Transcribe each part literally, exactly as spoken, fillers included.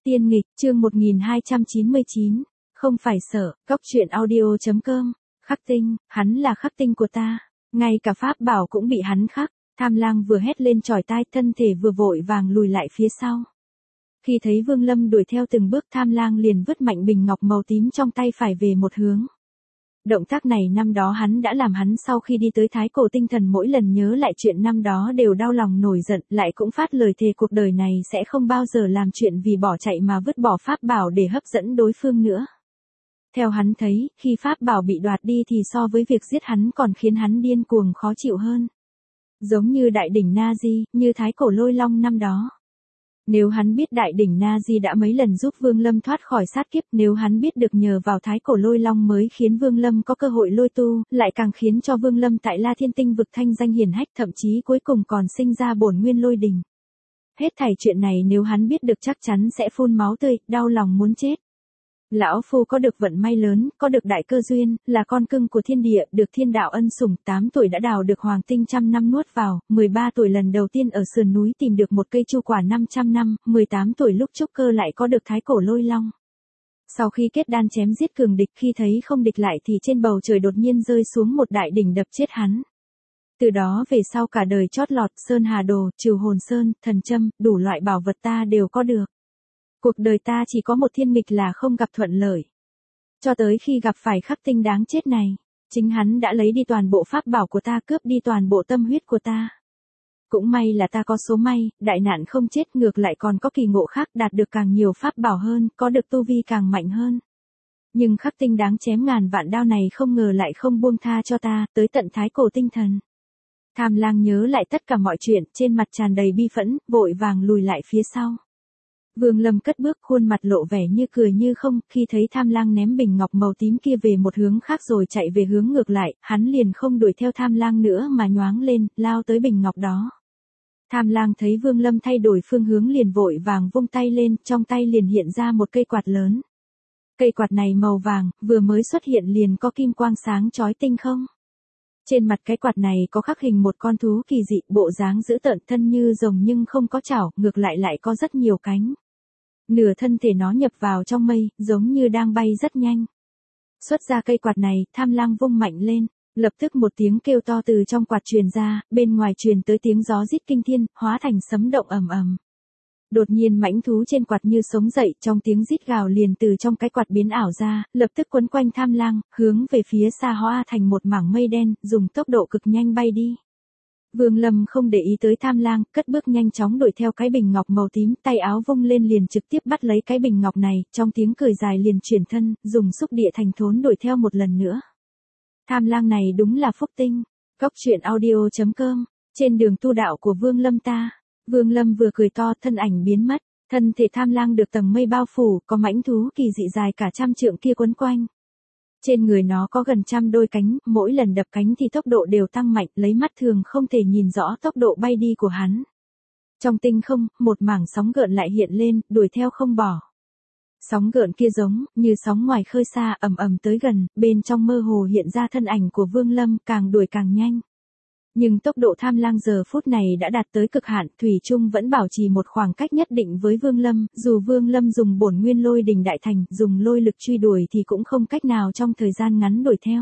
Tiên nghịch, chương một nghìn hai trăm chín mươi chín, không phải sợ, góc truyện audio.com, khắc tinh, hắn là khắc tinh của ta, ngay cả pháp bảo cũng bị hắn khắc, Tham Lang vừa hét lên chói tai, thân thể vừa vội vàng lùi lại phía sau. Khi thấy Vương Lâm đuổi theo từng bước, Tham Lang liền vứt mạnh bình ngọc màu tím trong tay phải về một hướng. Động tác này năm đó hắn đã làm, hắn sau khi đi tới Thái Cổ Tinh Thần mỗi lần nhớ lại chuyện năm đó đều đau lòng nổi giận, lại cũng phát lời thề cuộc đời này sẽ không bao giờ làm chuyện vì bỏ chạy mà vứt bỏ pháp bảo để hấp dẫn đối phương nữa. Theo hắn thấy, khi pháp bảo bị đoạt đi thì so với việc giết hắn còn khiến hắn điên cuồng khó chịu hơn. Giống như đại đỉnh Na Di, như Thái Cổ Lôi Long năm đó. Nếu hắn biết đại đỉnh Na Di đã mấy lần giúp Vương Lâm thoát khỏi sát kiếp, nếu hắn biết được nhờ vào Thái Cổ Lôi Long mới khiến Vương Lâm có cơ hội lôi tu, lại càng khiến cho Vương Lâm tại La Thiên Tinh vực thanh danh hiển hách, thậm chí cuối cùng còn sinh ra bổn nguyên lôi đình. Hết thảy chuyện này nếu hắn biết được chắc chắn sẽ phun máu tươi, đau lòng muốn chết. Lão Phu có được vận may lớn, có được đại cơ duyên, là con cưng của thiên địa, được thiên đạo ân sủng, tám tuổi đã đào được hoàng tinh trăm năm nuốt vào, mười ba tuổi lần đầu tiên ở sườn núi tìm được một cây chu quả năm trăm năm, mười tám tuổi lúc trúc cơ lại có được Thái Cổ Lôi Long. Sau khi kết đan chém giết cường địch, khi thấy không địch lại thì trên bầu trời đột nhiên rơi xuống một đại đỉnh đập chết hắn. Từ đó về sau cả đời chót lọt, sơn hà đồ, trừ hồn sơn, thần châm, đủ loại bảo vật ta đều có được. Cuộc đời ta chỉ có một thiên nghịch là không gặp thuận lợi. Cho tới khi gặp phải khắc tinh đáng chết này, chính hắn đã lấy đi toàn bộ pháp bảo của ta, cướp đi toàn bộ tâm huyết của ta. Cũng may là ta có số may, đại nạn không chết, ngược lại còn có kỳ ngộ khác, đạt được càng nhiều pháp bảo hơn, có được tu vi càng mạnh hơn. Nhưng khắc tinh đáng chém ngàn vạn đao này không ngờ lại không buông tha cho ta, tới tận Thái Cổ Tinh Thần. Tham Lang nhớ lại tất cả mọi chuyện, trên mặt tràn đầy bi phẫn, vội vàng lùi lại phía sau. Vương Lâm cất bước, khuôn mặt lộ vẻ như cười như không, khi thấy Tham Lang ném bình ngọc màu tím kia về một hướng khác rồi chạy về hướng ngược lại, hắn liền không đuổi theo Tham Lang nữa mà nhoáng lên, lao tới bình ngọc đó. Tham Lang thấy Vương Lâm thay đổi phương hướng liền vội vàng vung tay lên, trong tay liền hiện ra một cây quạt lớn. Cây quạt này màu vàng, vừa mới xuất hiện liền có kim quang sáng chói tinh không. Trên mặt cái quạt này có khắc hình một con thú kỳ dị, bộ dáng dữ tợn, thân như rồng nhưng không có chảo, ngược lại lại có rất nhiều cánh. Nửa thân thể nó nhập vào trong mây, giống như đang bay rất nhanh. Xuất ra cây quạt này, Tham Lang vung mạnh lên, lập tức một tiếng kêu to từ trong quạt truyền ra, bên ngoài truyền tới tiếng gió rít kinh thiên, hóa thành sấm động ầm ầm. Đột nhiên mãnh thú trên quạt như sống dậy, trong tiếng rít gào liền từ trong cái quạt biến ảo ra, lập tức quấn quanh Tham Lang, hướng về phía xa hóa thành một mảng mây đen, dùng tốc độ cực nhanh bay đi. Vương Lâm không để ý tới Tham Lang, cất bước nhanh chóng đuổi theo cái bình ngọc màu tím, tay áo vung lên liền trực tiếp bắt lấy cái bình ngọc này, trong tiếng cười dài liền chuyển thân, dùng xúc địa thành thốn đuổi theo một lần nữa. Tham Lang này đúng là phúc tinh. Góc truyện audio.com, trên đường tu đạo của Vương Lâm ta. Vương Lâm vừa cười to, thân ảnh biến mất, thân thể Tham Lang được tầng mây bao phủ, có mãnh thú kỳ dị dài cả trăm trượng kia quấn quanh. Trên người nó có gần trăm đôi cánh, mỗi lần đập cánh thì tốc độ đều tăng mạnh, lấy mắt thường không thể nhìn rõ tốc độ bay đi của hắn. Trong tinh không, một mảng sóng gợn lại hiện lên, đuổi theo không bỏ. Sóng gợn kia giống như sóng ngoài khơi xa, ầm ầm tới gần, bên trong mơ hồ hiện ra thân ảnh của Vương Lâm, càng đuổi càng nhanh. Nhưng tốc độ Tham Lang giờ phút này đã đạt tới cực hạn, thủy chung vẫn bảo trì một khoảng cách nhất định với Vương Lâm, dù Vương Lâm dùng bổn nguyên lôi đình đại thành, dùng lôi lực truy đuổi thì cũng không cách nào trong thời gian ngắn đuổi theo.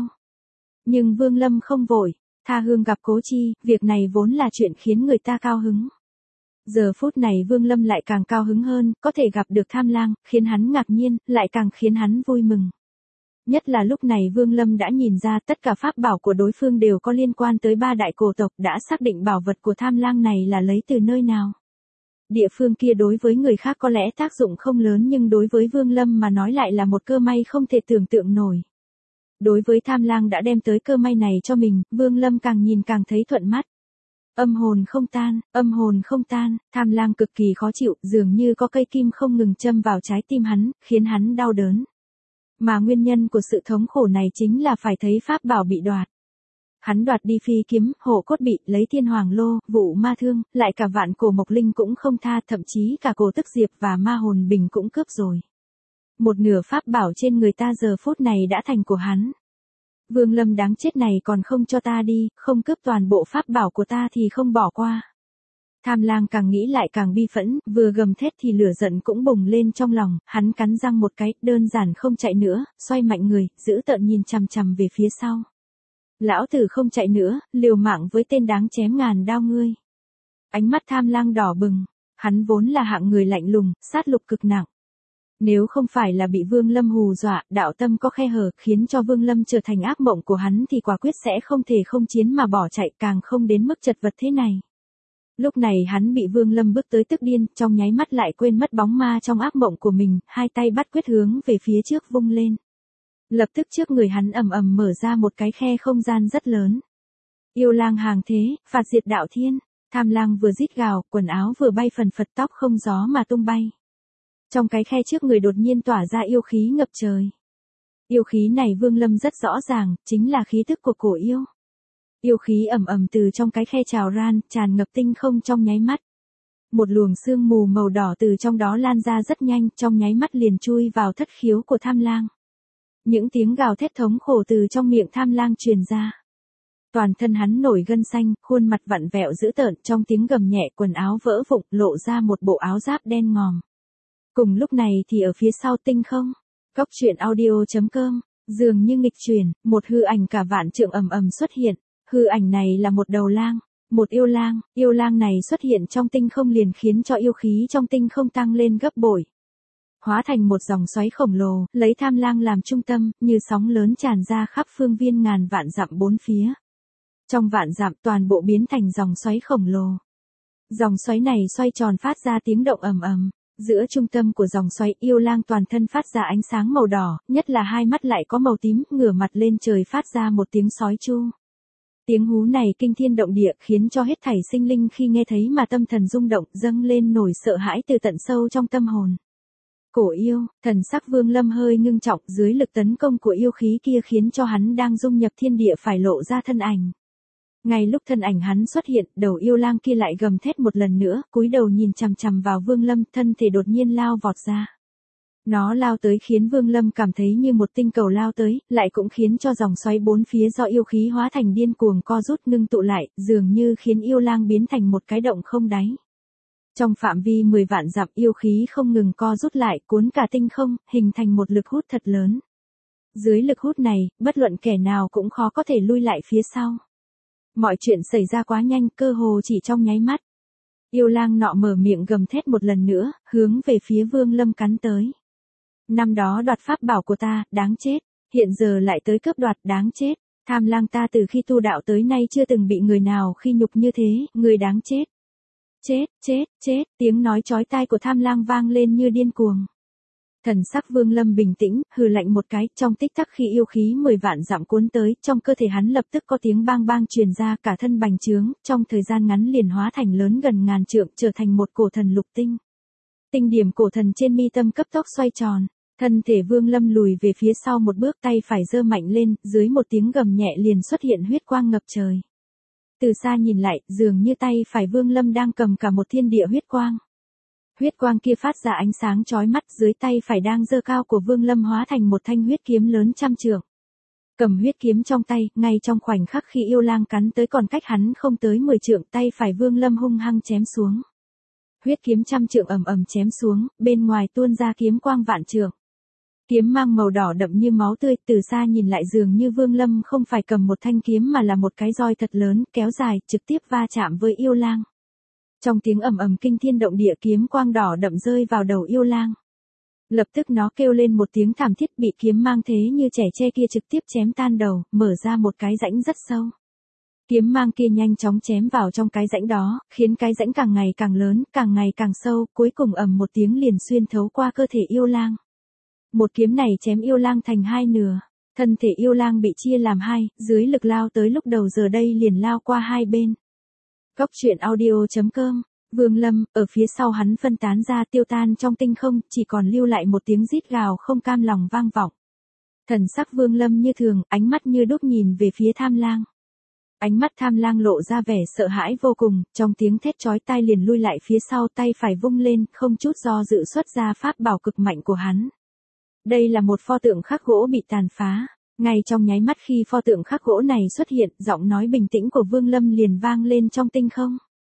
Nhưng Vương Lâm không vội, tha hương gặp cố chi, việc này vốn là chuyện khiến người ta cao hứng. Giờ phút này Vương Lâm lại càng cao hứng hơn, có thể gặp được Tham Lang, khiến hắn ngạc nhiên, lại càng khiến hắn vui mừng. Nhất là lúc này Vương Lâm đã nhìn ra tất cả pháp bảo của đối phương đều có liên quan tới ba đại cổ tộc, đã xác định bảo vật của Tham Lang này là lấy từ nơi nào. Địa phương kia đối với người khác có lẽ tác dụng không lớn nhưng đối với Vương Lâm mà nói lại là một cơ may không thể tưởng tượng nổi. Đối với Tham Lang đã đem tới cơ may này cho mình, Vương Lâm càng nhìn càng thấy thuận mắt. Âm hồn không tan, âm hồn không tan, Tham Lang cực kỳ khó chịu, dường như có cây kim không ngừng châm vào trái tim hắn, khiến hắn đau đớn. Mà nguyên nhân của sự thống khổ này chính là phải thấy pháp bảo bị đoạt. Hắn đoạt đi phi kiếm, hộ cốt bị, lấy thiên hoàng lô, vụ ma thương, lại cả vạn cổ mộc linh cũng không tha, thậm chí cả cổ tức diệp và ma hồn bình cũng cướp rồi. Một nửa pháp bảo trên người ta giờ phút này đã thành của hắn. Vương Lâm đáng chết này còn không cho ta đi, không cướp toàn bộ pháp bảo của ta thì không bỏ qua. Tham lang càng nghĩ lại càng bi phẫn, vừa gầm thét thì lửa giận cũng bùng lên trong lòng, hắn cắn răng một cái, đơn giản không chạy nữa, xoay mạnh người, giữ tợn nhìn chằm chằm về phía sau. Lão tử không chạy nữa, liều mạng với tên đáng chém ngàn đao ngươi. Ánh mắt tham lang đỏ bừng, hắn vốn là hạng người lạnh lùng, sát lục cực nặng. Nếu không phải là bị Vương Lâm hù dọa, đạo tâm có khe hở, khiến cho Vương Lâm trở thành ác mộng của hắn thì quả quyết sẽ không thể không chiến mà bỏ chạy, càng không đến mức chật vật thế này. Lúc này hắn bị Vương Lâm bước tới tức điên, trong nháy mắt lại quên mất bóng ma trong ác mộng của mình, hai tay bắt quyết hướng về phía trước vung lên. Lập tức trước người hắn ầm ầm mở ra một cái khe không gian rất lớn. Yêu lang hàng thế, phạt diệt đạo thiên, tham lang vừa rít gào, quần áo vừa bay phần phật, tóc không gió mà tung bay. Trong cái khe trước người đột nhiên tỏa ra yêu khí ngập trời. Yêu khí này Vương Lâm rất rõ ràng, chính là khí tức của cổ yêu. Yêu khí ầm ầm từ trong cái khe trào ran, tràn ngập tinh không trong nháy mắt. Một luồng sương mù màu đỏ từ trong đó lan ra rất nhanh, trong nháy mắt liền chui vào thất khiếu của tham lang. Những tiếng gào thét thống khổ từ trong miệng tham lang truyền ra. Toàn thân hắn nổi gân xanh, khuôn mặt vặn vẹo dữ tợn, trong tiếng gầm nhẹ quần áo vỡ vụn, lộ ra một bộ áo giáp đen ngòm. Cùng lúc này thì ở phía sau tinh không, Cốc truyện audio chấm com, dường như nghịch chuyển, một hư ảnh cả vạn trượng ầm ầm xuất hiện. Hư ảnh này là một đầu lang, một yêu lang, yêu lang này xuất hiện trong tinh không liền khiến cho yêu khí trong tinh không tăng lên gấp bội. Hóa thành một dòng xoáy khổng lồ, lấy tham lang làm trung tâm, như sóng lớn tràn ra khắp phương viên ngàn vạn dặm bốn phía. Trong vạn dặm toàn bộ biến thành dòng xoáy khổng lồ. Dòng xoáy này xoay tròn phát ra tiếng động ầm ầm. Giữa trung tâm của dòng xoáy yêu lang toàn thân phát ra ánh sáng màu đỏ, nhất là hai mắt lại có màu tím, ngửa mặt lên trời phát ra một tiếng sói chu. Tiếng hú này kinh thiên động địa khiến cho hết thảy sinh linh khi nghe thấy mà tâm thần rung động, dâng lên nổi sợ hãi từ tận sâu trong tâm hồn. Cổ yêu, thần sắc Vương Lâm hơi ngưng trọng, dưới lực tấn công của yêu khí kia khiến cho hắn đang dung nhập thiên địa phải lộ ra thân ảnh. Ngay lúc thân ảnh hắn xuất hiện, đầu yêu lang kia lại gầm thét một lần nữa, cúi đầu nhìn chằm chằm vào Vương Lâm, thân thể đột nhiên lao vọt ra. Nó lao tới khiến Vương Lâm cảm thấy như một tinh cầu lao tới, lại cũng khiến cho dòng xoáy bốn phía do yêu khí hóa thành điên cuồng co rút ngưng tụ lại, dường như khiến yêu lang biến thành một cái động không đáy. Trong phạm vi mười vạn dặm yêu khí không ngừng co rút lại, cuốn cả tinh không, hình thành một lực hút thật lớn. Dưới lực hút này, bất luận kẻ nào cũng khó có thể lui lại phía sau. Mọi chuyện xảy ra quá nhanh, cơ hồ chỉ trong nháy mắt. Yêu lang nọ mở miệng gầm thét một lần nữa, hướng về phía Vương Lâm cắn tới. Năm đó đoạt pháp bảo của ta, đáng chết, hiện giờ lại tới cướp đoạt, đáng chết. Tham lang ta từ khi tu đạo tới nay chưa từng bị người nào khi nhục như thế, người đáng chết. Chết, chết, chết, tiếng nói chói tai của tham lang vang lên như điên cuồng. Thần sắc Vương Lâm bình tĩnh, hừ lạnh một cái, trong tích tắc khi yêu khí mười vạn dặm cuốn tới, trong cơ thể hắn lập tức có tiếng bang bang truyền ra, cả thân bành trướng, trong thời gian ngắn liền hóa thành lớn gần ngàn trượng, trở thành một cổ thần lục tinh. Tinh điểm cổ thần trên mi tâm cấp tốc xoay tròn, thân thể Vương Lâm lùi về phía sau một bước, tay phải giơ mạnh lên, dưới một tiếng gầm nhẹ liền xuất hiện huyết quang ngập trời. Từ xa nhìn lại, dường như tay phải Vương Lâm đang cầm cả một thiên địa huyết quang. Huyết quang kia phát ra ánh sáng chói mắt, dưới tay phải đang giơ cao của Vương Lâm hóa thành một thanh huyết kiếm lớn trăm trượng. Cầm huyết kiếm trong tay, ngay trong khoảnh khắc khi yêu lang cắn tới còn cách hắn không tới mười trượng, tay phải Vương Lâm hung hăng chém xuống. Huyết kiếm trăm trượng ầm ầm chém xuống, bên ngoài tuôn ra kiếm quang vạn trượng. Kiếm mang màu đỏ đậm như máu tươi, từ xa nhìn lại dường như Vương Lâm không phải cầm một thanh kiếm mà là một cái roi thật lớn, kéo dài, trực tiếp va chạm với yêu lang. Trong tiếng ầm ầm kinh thiên động địa, kiếm quang đỏ đậm rơi vào đầu yêu lang. Lập tức nó kêu lên một tiếng thảm thiết, bị kiếm mang thế như trẻ tre kia trực tiếp chém tan đầu, mở ra một cái rãnh rất sâu. Kiếm mang kia nhanh chóng chém vào trong cái rãnh đó, khiến cái rãnh càng ngày càng lớn, càng ngày càng sâu, cuối cùng ầm một tiếng liền xuyên thấu qua cơ thể yêu lang. Một kiếm này chém yêu lang thành hai nửa, thân thể yêu lang bị chia làm hai, dưới lực lao tới lúc đầu giờ đây liền lao qua hai bên. Cốc truyện audio chấm com, Vương Lâm, ở phía sau hắn phân tán ra tiêu tan trong tinh không, chỉ còn lưu lại một tiếng rít gào không cam lòng vang vọng. Thần sắc Vương Lâm như thường, ánh mắt như đúc nhìn về phía tham lang. Ánh mắt tham lang lộ ra vẻ sợ hãi vô cùng, trong tiếng thét chói tai liền lui lại phía sau, tay phải vung lên, không chút do dự xuất ra pháp bảo cực mạnh của hắn. Đây là một pho tượng khắc gỗ bị tàn phá. Ngay trong nháy mắt khi pho tượng khắc gỗ này xuất hiện, giọng nói bình tĩnh của Vương Lâm liền vang lên trong tinh không.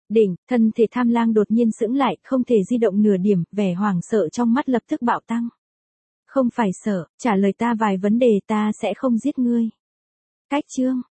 Đỉnh, thân thể tham lang đột nhiên sững lại, không thể di động nửa điểm, vẻ hoảng sợ trong mắt lập tức bạo tăng. Không phải sợ, trả lời ta vài vấn đề ta sẽ không giết ngươi. Cách chương.